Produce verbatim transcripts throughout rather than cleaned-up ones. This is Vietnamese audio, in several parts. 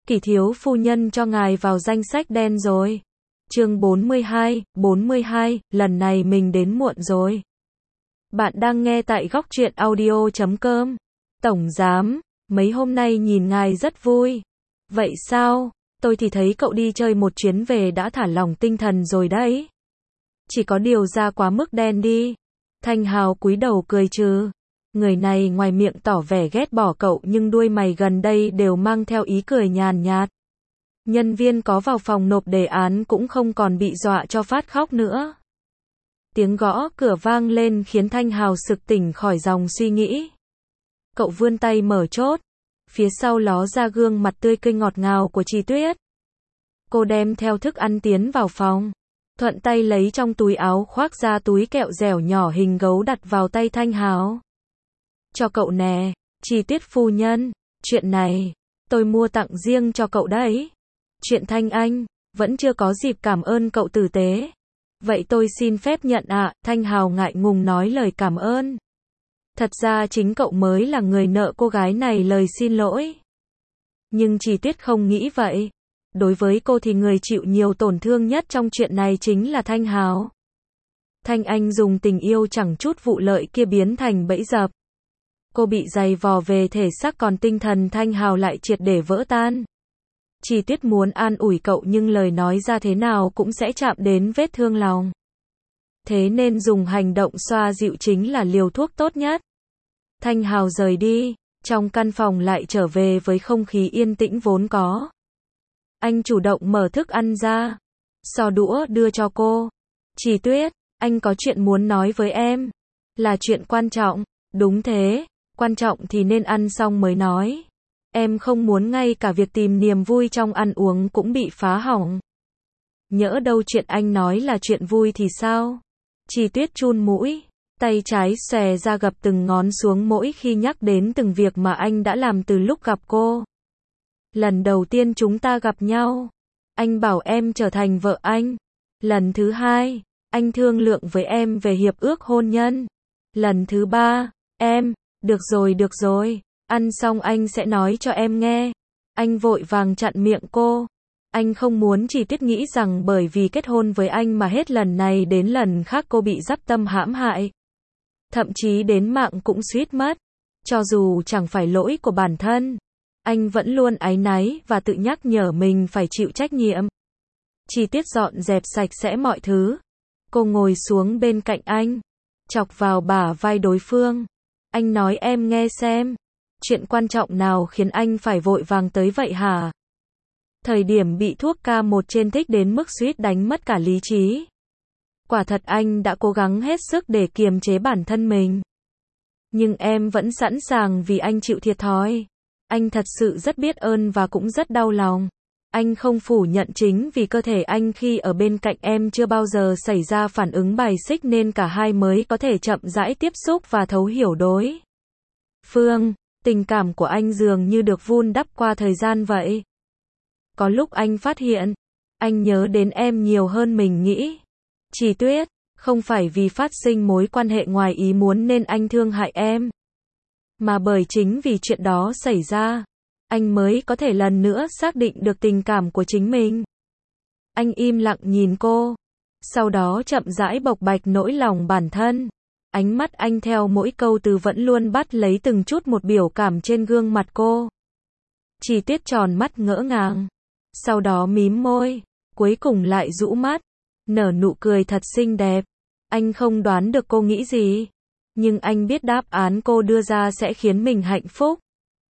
Kỷ thiếu phu nhân cho ngài vào danh sách đen rồi. Chương bốn mươi hai, bốn mươi hai, lần này mình đến muộn rồi. Bạn đang nghe tại góc truyện audio chấm com. Tổng giám, mấy hôm nay nhìn ngài rất vui. Vậy sao? Tôi thì thấy cậu đi chơi một chuyến về đã thả lỏng tinh thần rồi đấy. Chỉ có điều ra quá mức đen đi. Thanh Hào cúi đầu cười trừ. Người này ngoài miệng tỏ vẻ ghét bỏ cậu nhưng đuôi mày gần đây đều mang theo ý cười nhàn nhạt. Nhân viên có vào phòng nộp đề án cũng không còn bị dọa cho phát khóc nữa. Tiếng gõ cửa vang lên khiến Thanh Hào sực tỉnh khỏi dòng suy nghĩ. Cậu vươn tay mở chốt. Phía sau ló ra gương mặt tươi cười ngọt ngào của Trì Tuyết. Cô đem theo thức ăn tiến vào phòng. Thuận tay lấy trong túi áo khoác ra túi kẹo dẻo nhỏ hình gấu đặt vào tay Thanh Hào. Cho cậu nè, Trì Tuyết phu nhân, chuyện này, tôi mua tặng riêng cho cậu đấy. Chuyện Thanh Anh, vẫn chưa có dịp cảm ơn cậu tử tế. Vậy tôi xin phép nhận ạ, à, Thanh Hào ngại ngùng nói lời cảm ơn. Thật ra chính cậu mới là người nợ cô gái này lời xin lỗi. Nhưng Trì Tuyết không nghĩ vậy. Đối với cô thì người chịu nhiều tổn thương nhất trong chuyện này chính là Thanh Hào. Thanh Anh dùng tình yêu chẳng chút vụ lợi kia biến thành bẫy dập. Cô bị giày vò về thể xác còn tinh thần Thanh Hào lại triệt để vỡ tan. Trì Tuyết muốn an ủi cậu nhưng lời nói ra thế nào cũng sẽ chạm đến vết thương lòng. Thế nên dùng hành động xoa dịu chính là liều thuốc tốt nhất. Thanh Hào rời đi, trong căn phòng lại trở về với không khí yên tĩnh vốn có. Anh chủ động mở thức ăn ra, xò đũa đưa cho cô. Trì Tuyết, anh có chuyện muốn nói với em. Là chuyện quan trọng, đúng thế, quan trọng thì nên ăn xong mới nói. Em không muốn ngay cả việc tìm niềm vui trong ăn uống cũng bị phá hỏng. Nhỡ đâu chuyện anh nói là chuyện vui thì sao? Trì Tuyết chun mũi, tay trái xòe ra gập từng ngón xuống mỗi khi nhắc đến từng việc mà anh đã làm từ lúc gặp cô. Lần đầu tiên chúng ta gặp nhau, anh bảo em trở thành vợ anh. Lần thứ hai, anh thương lượng với em về hiệp ước hôn nhân. Lần thứ ba, em, được rồi được rồi, ăn xong anh sẽ nói cho em nghe. Anh vội vàng chặn miệng cô. Anh không muốn Trì Tuyết nghĩ rằng bởi vì kết hôn với anh mà hết lần này đến lần khác cô bị dắp tâm hãm hại. Thậm chí đến mạng cũng suýt mất. Cho dù chẳng phải lỗi của bản thân, anh vẫn luôn áy náy và tự nhắc nhở mình phải chịu trách nhiệm. Trì Tuyết dọn dẹp sạch sẽ mọi thứ. Cô ngồi xuống bên cạnh anh, chọc vào bả vai đối phương. Anh nói em nghe xem, chuyện quan trọng nào khiến anh phải vội vàng tới vậy hả? Thời điểm bị thuốc ca một trên thích đến mức suýt đánh mất cả lý trí. Quả thật anh đã cố gắng hết sức để kiềm chế bản thân mình. Nhưng em vẫn sẵn sàng vì anh chịu thiệt thòi. Anh thật sự rất biết ơn và cũng rất đau lòng. Anh không phủ nhận chính vì cơ thể anh khi ở bên cạnh em chưa bao giờ xảy ra phản ứng bài xích nên cả hai mới có thể chậm rãi tiếp xúc và thấu hiểu đối phương. Tình cảm của anh dường như được vun đắp qua thời gian vậy. Có lúc anh phát hiện, anh nhớ đến em nhiều hơn mình nghĩ. Trì Tuyết, không phải vì phát sinh mối quan hệ ngoài ý muốn nên anh thương hại em. Mà bởi chính vì chuyện đó xảy ra, anh mới có thể lần nữa xác định được tình cảm của chính mình. Anh im lặng nhìn cô, sau đó chậm rãi bộc bạch nỗi lòng bản thân. Ánh mắt anh theo mỗi câu từ vẫn luôn bắt lấy từng chút một biểu cảm trên gương mặt cô. Trì Tuyết tròn mắt ngỡ ngàng, sau đó mím môi, cuối cùng lại rũ mắt, nở nụ cười thật xinh đẹp. Anh không đoán được cô nghĩ gì, nhưng anh biết đáp án cô đưa ra sẽ khiến mình hạnh phúc.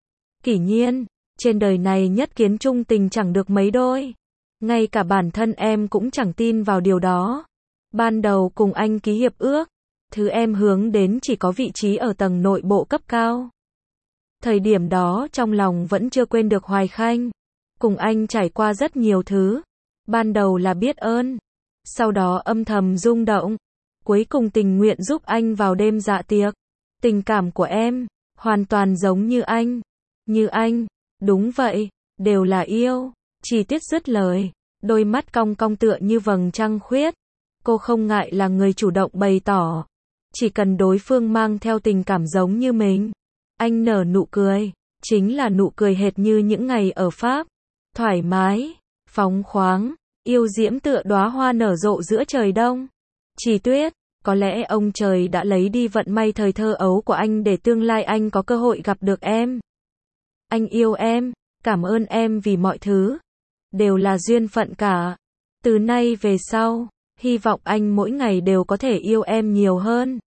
Kỷ nhiên, trên đời này nhất kiến chung tình chẳng được mấy đôi. Ngay cả bản thân em cũng chẳng tin vào điều đó. Ban đầu cùng anh ký hiệp ước, thứ em hướng đến chỉ có vị trí ở tầng nội bộ cấp cao. Thời điểm đó trong lòng vẫn chưa quên được Hoài Khanh. Cùng anh trải qua rất nhiều thứ. Ban đầu là biết ơn, sau đó âm thầm rung động, cuối cùng tình nguyện giúp anh vào đêm dạ tiệc. Tình cảm của em, hoàn toàn giống như anh. Như anh, đúng vậy, đều là yêu. Trì Tuyết dứt lời, đôi mắt cong cong tựa như vầng trăng khuyết. Cô không ngại là người chủ động bày tỏ. Chỉ cần đối phương mang theo tình cảm giống như mình. Anh nở nụ cười, chính là nụ cười hệt như những ngày ở Pháp. thoải mái, phóng khoáng, yêu diễm tựa đóa hoa nở rộ giữa trời đông. Chỉ Tuyết, có lẽ ông trời đã lấy đi vận may thời thơ ấu của anh để tương lai anh có cơ hội gặp được em. Anh yêu em, cảm ơn em vì mọi thứ. Đều là duyên phận cả. Từ nay về sau, hy vọng anh mỗi ngày đều có thể yêu em nhiều hơn.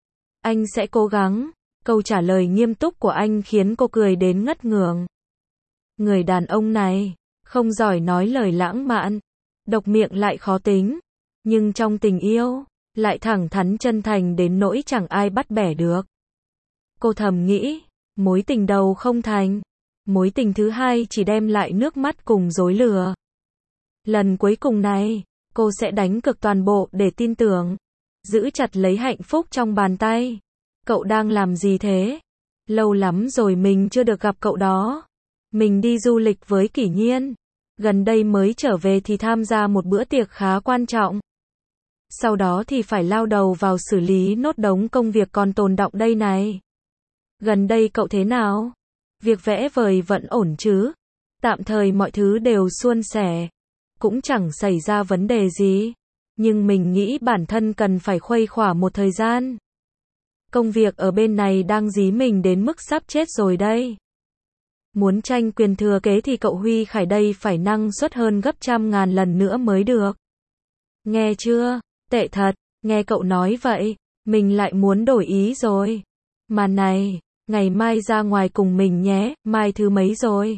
Anh sẽ cố gắng. Câu trả lời nghiêm túc của anh khiến cô cười đến ngất ngưởng. Người đàn ông này, không giỏi nói lời lãng mạn, độc miệng lại khó tính, nhưng trong tình yêu, lại thẳng thắn chân thành đến nỗi chẳng ai bắt bẻ được. Cô thầm nghĩ, mối tình đầu không thành, mối tình thứ hai chỉ đem lại nước mắt cùng dối lừa. Lần cuối cùng này, cô sẽ đánh cược toàn bộ để tin tưởng, giữ chặt lấy hạnh phúc trong bàn tay. Cậu đang làm gì thế? Lâu lắm rồi mình chưa được gặp cậu đó. Mình đi du lịch với Kỷ Nhiên. Gần đây mới trở về thì tham gia một bữa tiệc khá quan trọng. Sau đó thì phải lao đầu vào xử lý nốt đống công việc còn tồn đọng đây này. Gần đây cậu thế nào? Việc vẽ vời vẫn ổn chứ? Tạm thời mọi thứ đều suôn sẻ. Cũng chẳng xảy ra vấn đề gì. Nhưng mình nghĩ bản thân cần phải khuây khỏa một thời gian. Công việc ở bên này đang dí mình đến mức sắp chết rồi đây. Muốn tranh quyền thừa kế thì cậu Huy Khải đây phải năng suất hơn gấp trăm ngàn lần nữa mới được. Nghe chưa? Tệ thật, nghe cậu nói vậy, mình lại muốn đổi ý rồi. Mà này, ngày mai ra ngoài cùng mình nhé, mai thứ mấy rồi?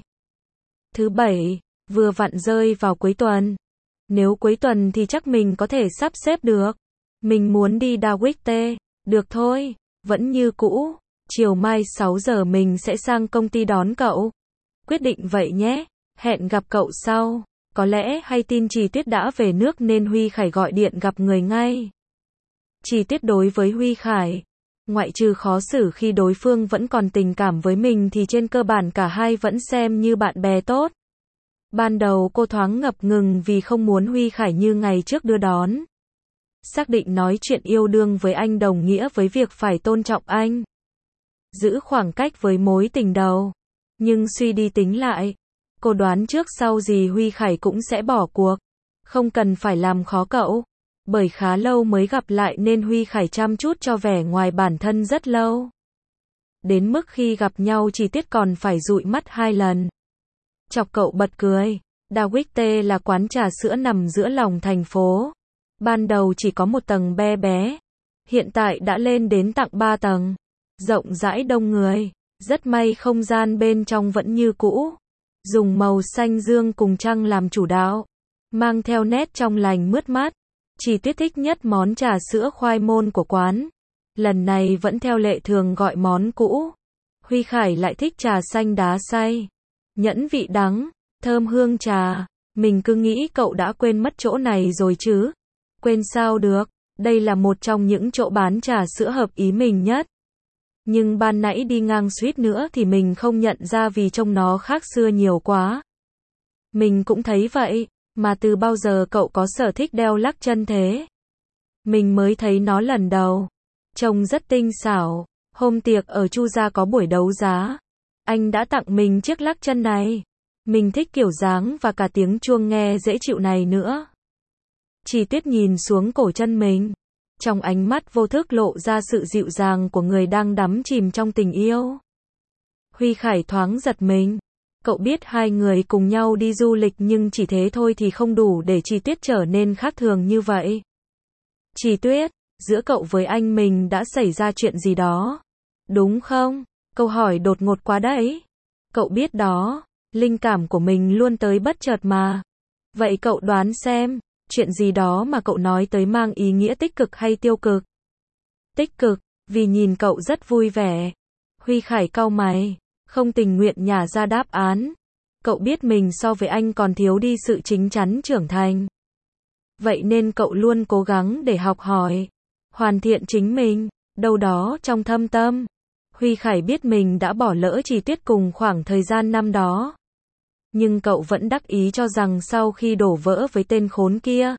Thứ bảy, vừa vặn rơi vào cuối tuần. Nếu cuối tuần thì chắc mình có thể sắp xếp được. Mình muốn đi Dawit. Được thôi, vẫn như cũ. Chiều mai sáu giờ mình sẽ sang công ty đón cậu. Quyết định vậy nhé. Hẹn gặp cậu sau. Có lẽ hay tin Chỉ Tuyết đã về nước nên Huy Khải gọi điện gặp người ngay. Chỉ Tuyết đối với Huy Khải, ngoại trừ khó xử khi đối phương vẫn còn tình cảm với mình thì trên cơ bản cả hai vẫn xem như bạn bè tốt. Ban đầu cô thoáng ngập ngừng vì không muốn Huy Khải như ngày trước đưa đón. Xác định nói chuyện yêu đương với anh đồng nghĩa với việc phải tôn trọng anh. Giữ khoảng cách với mối tình đầu. Nhưng suy đi tính lại, cô đoán trước sau gì Huy Khải cũng sẽ bỏ cuộc. Không cần phải làm khó cậu. Bởi khá lâu mới gặp lại nên Huy Khải chăm chút cho vẻ ngoài bản thân rất lâu. Đến mức khi gặp nhau Chỉ Tuyết còn phải dụi mắt hai lần. Chọc cậu bật cười. Dawit là quán trà sữa nằm giữa lòng thành phố. Ban đầu chỉ có một tầng be bé. Hiện tại đã lên đến tặng ba tầng. Rộng rãi đông người. Rất may không gian bên trong vẫn như cũ. Dùng màu xanh dương cùng trăng làm chủ đạo. Mang theo nét trong lành mướt mát. Chỉ Tuyết thích nhất món trà sữa khoai môn của quán. Lần này vẫn theo lệ thường gọi món cũ. Huy Khải lại thích trà xanh đá xay. Nhẫn vị đắng, thơm hương trà. Mình cứ nghĩ cậu đã quên mất chỗ này rồi chứ. Quên sao được, đây là một trong những chỗ bán trà sữa hợp ý mình nhất. Nhưng ban nãy đi ngang suýt nữa thì mình không nhận ra vì trông nó khác xưa nhiều quá. Mình cũng thấy vậy, mà từ bao giờ cậu có sở thích đeo lắc chân thế? Mình mới thấy nó lần đầu. Trông rất tinh xảo, hôm tiệc ở Chu Gia có buổi đấu giá. Anh đã tặng mình chiếc lắc chân này. Mình thích kiểu dáng và cả tiếng chuông nghe dễ chịu này nữa. Chỉ Tuyết nhìn xuống cổ chân mình. Trong ánh mắt vô thức lộ ra sự dịu dàng của người đang đắm chìm trong tình yêu. Huy Khải thoáng giật mình. Cậu biết hai người cùng nhau đi du lịch nhưng chỉ thế thôi thì không đủ để Chỉ Tuyết trở nên khác thường như vậy. Chỉ Tuyết, giữa cậu với anh mình đã xảy ra chuyện gì đó. Đúng không? Câu hỏi đột ngột quá đấy. Cậu biết đó, linh cảm của mình luôn tới bất chợt mà. Vậy cậu đoán xem, chuyện gì đó mà cậu nói tới mang ý nghĩa tích cực hay tiêu cực? Tích cực, vì nhìn cậu rất vui vẻ. Huy Khải cau mày, không tình nguyện nhả ra đáp án. Cậu biết mình so với anh còn thiếu đi sự chín chắn trưởng thành. Vậy nên cậu luôn cố gắng để học hỏi, hoàn thiện chính mình, đâu đó trong thâm tâm. Huy Khải biết mình đã bỏ lỡ Chỉ Tuyết cùng khoảng thời gian năm đó. Nhưng cậu vẫn đắc ý cho rằng sau khi đổ vỡ với tên khốn kia,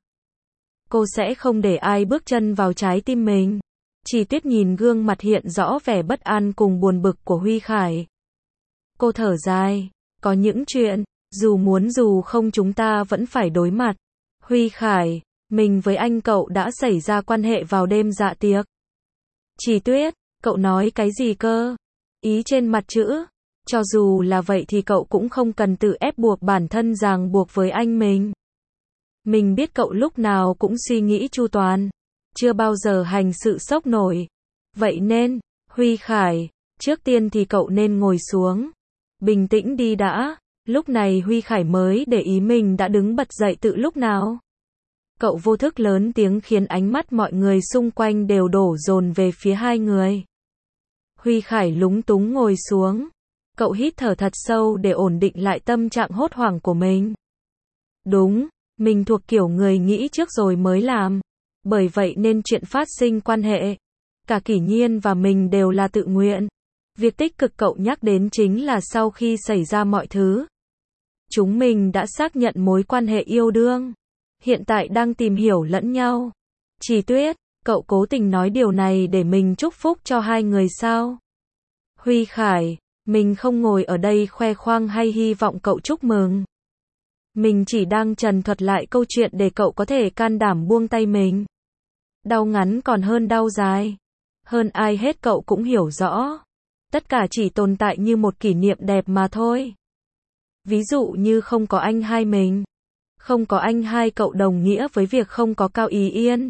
cô sẽ không để ai bước chân vào trái tim mình. Chỉ Tuyết nhìn gương mặt hiện rõ vẻ bất an cùng buồn bực của Huy Khải. Cô thở dài, có những chuyện, Dù muốn dù không chúng ta vẫn phải đối mặt. Huy Khải, mình với anh cậu đã xảy ra quan hệ vào đêm dạ tiệc. Chỉ Tuyết, cậu nói cái gì cơ? Ý trên mặt chữ. Cho dù là vậy thì cậu cũng không cần tự ép buộc bản thân ràng buộc với anh mình. Mình biết cậu lúc nào cũng suy nghĩ chu toàn. Chưa bao giờ hành sự sốc nổi. Vậy nên, Huy Khải, trước tiên thì cậu nên ngồi xuống. Bình tĩnh đi đã. Lúc này Huy Khải mới để ý mình đã đứng bật dậy từ lúc nào. Cậu vô thức lớn tiếng khiến ánh mắt mọi người xung quanh đều đổ dồn về phía hai người. Huy Khải lúng túng ngồi xuống. Cậu hít thở thật sâu để ổn định lại tâm trạng hốt hoảng của mình. Đúng, mình thuộc kiểu người nghĩ trước rồi mới làm. Bởi vậy nên chuyện phát sinh quan hệ, cả Kỷ Nhiên và mình đều là tự nguyện. Việc tích cực cậu nhắc đến chính là sau khi xảy ra mọi thứ, chúng mình đã xác nhận mối quan hệ yêu đương. Hiện tại đang tìm hiểu lẫn nhau. Chỉ Tuyết, cậu cố tình nói điều này để mình chúc phúc cho hai người sao? Huy Khải, mình không ngồi ở đây khoe khoang hay hy vọng cậu chúc mừng. Mình chỉ đang trần thuật lại câu chuyện để cậu có thể can đảm buông tay mình. Đau ngắn còn hơn đau dài. Hơn ai hết cậu cũng hiểu rõ. Tất cả chỉ tồn tại như một kỷ niệm đẹp mà thôi. Ví dụ như không có anh hai mình. Không có anh hai cậu đồng nghĩa với việc không có Cao Ý Yên.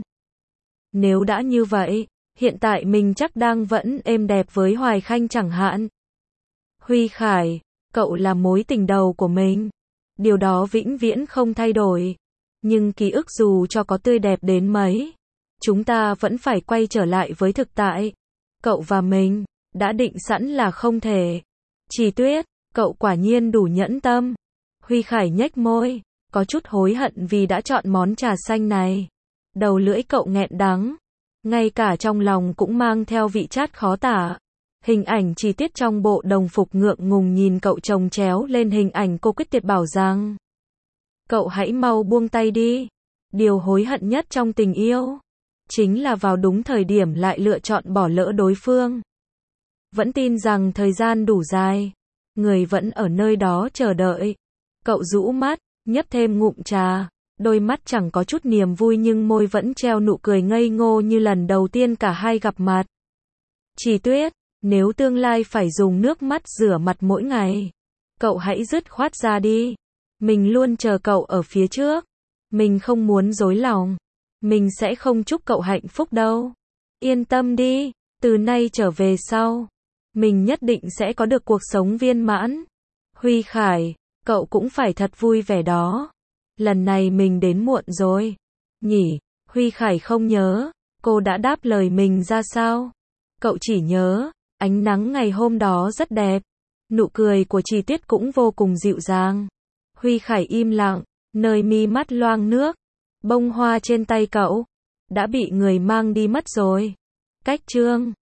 Nếu đã như vậy, hiện tại mình chắc đang vẫn êm đẹp với Hoài Khanh chẳng hạn. Huy Khải, cậu là mối tình đầu của mình. Điều đó vĩnh viễn không thay đổi. Nhưng ký ức dù cho có tươi đẹp đến mấy, chúng ta vẫn phải quay trở lại với thực tại. Cậu và mình đã định sẵn là không thể. Chỉ Tuyết, cậu quả nhiên đủ nhẫn tâm. Huy Khải nhếch môi, có chút hối hận vì đã chọn món trà xanh này. Đầu lưỡi cậu nghẹn đắng, ngay cả trong lòng cũng mang theo vị chát khó tả. Hình ảnh Chi Tiết trong bộ đồng phục ngượng ngùng nhìn cậu chồng chéo lên hình ảnh cô Quyết Tiệt bảo rằng: cậu hãy mau buông tay đi. Điều hối hận nhất trong tình yêu chính là vào đúng thời điểm lại lựa chọn bỏ lỡ đối phương. Vẫn tin rằng thời gian đủ dài, người vẫn ở nơi đó chờ đợi. Cậu rũ mắt, nhấp thêm ngụm trà, đôi mắt chẳng có chút niềm vui nhưng môi vẫn treo nụ cười ngây ngô như lần đầu tiên cả hai gặp mặt. Chỉ Tuyết, nếu tương lai phải dùng nước mắt rửa mặt mỗi ngày, cậu hãy dứt khoát ra đi. Mình luôn chờ cậu ở phía trước. Mình không muốn dối lòng. Mình sẽ không chúc cậu hạnh phúc đâu. Yên tâm đi, từ nay trở về sau, mình nhất định sẽ có được cuộc sống viên mãn. Huy Khải, cậu cũng phải thật vui vẻ đó. Lần này mình đến muộn rồi. Nhỉ, Huy Khải không nhớ, cô đã đáp lời mình ra sao. Cậu chỉ nhớ, ánh nắng ngày hôm đó rất đẹp. Nụ cười của Chi Tiết cũng vô cùng dịu dàng. Huy Khải im lặng, nơi mi mắt loang nước. Bông hoa trên tay cậu đã bị người mang đi mất rồi. Cách chương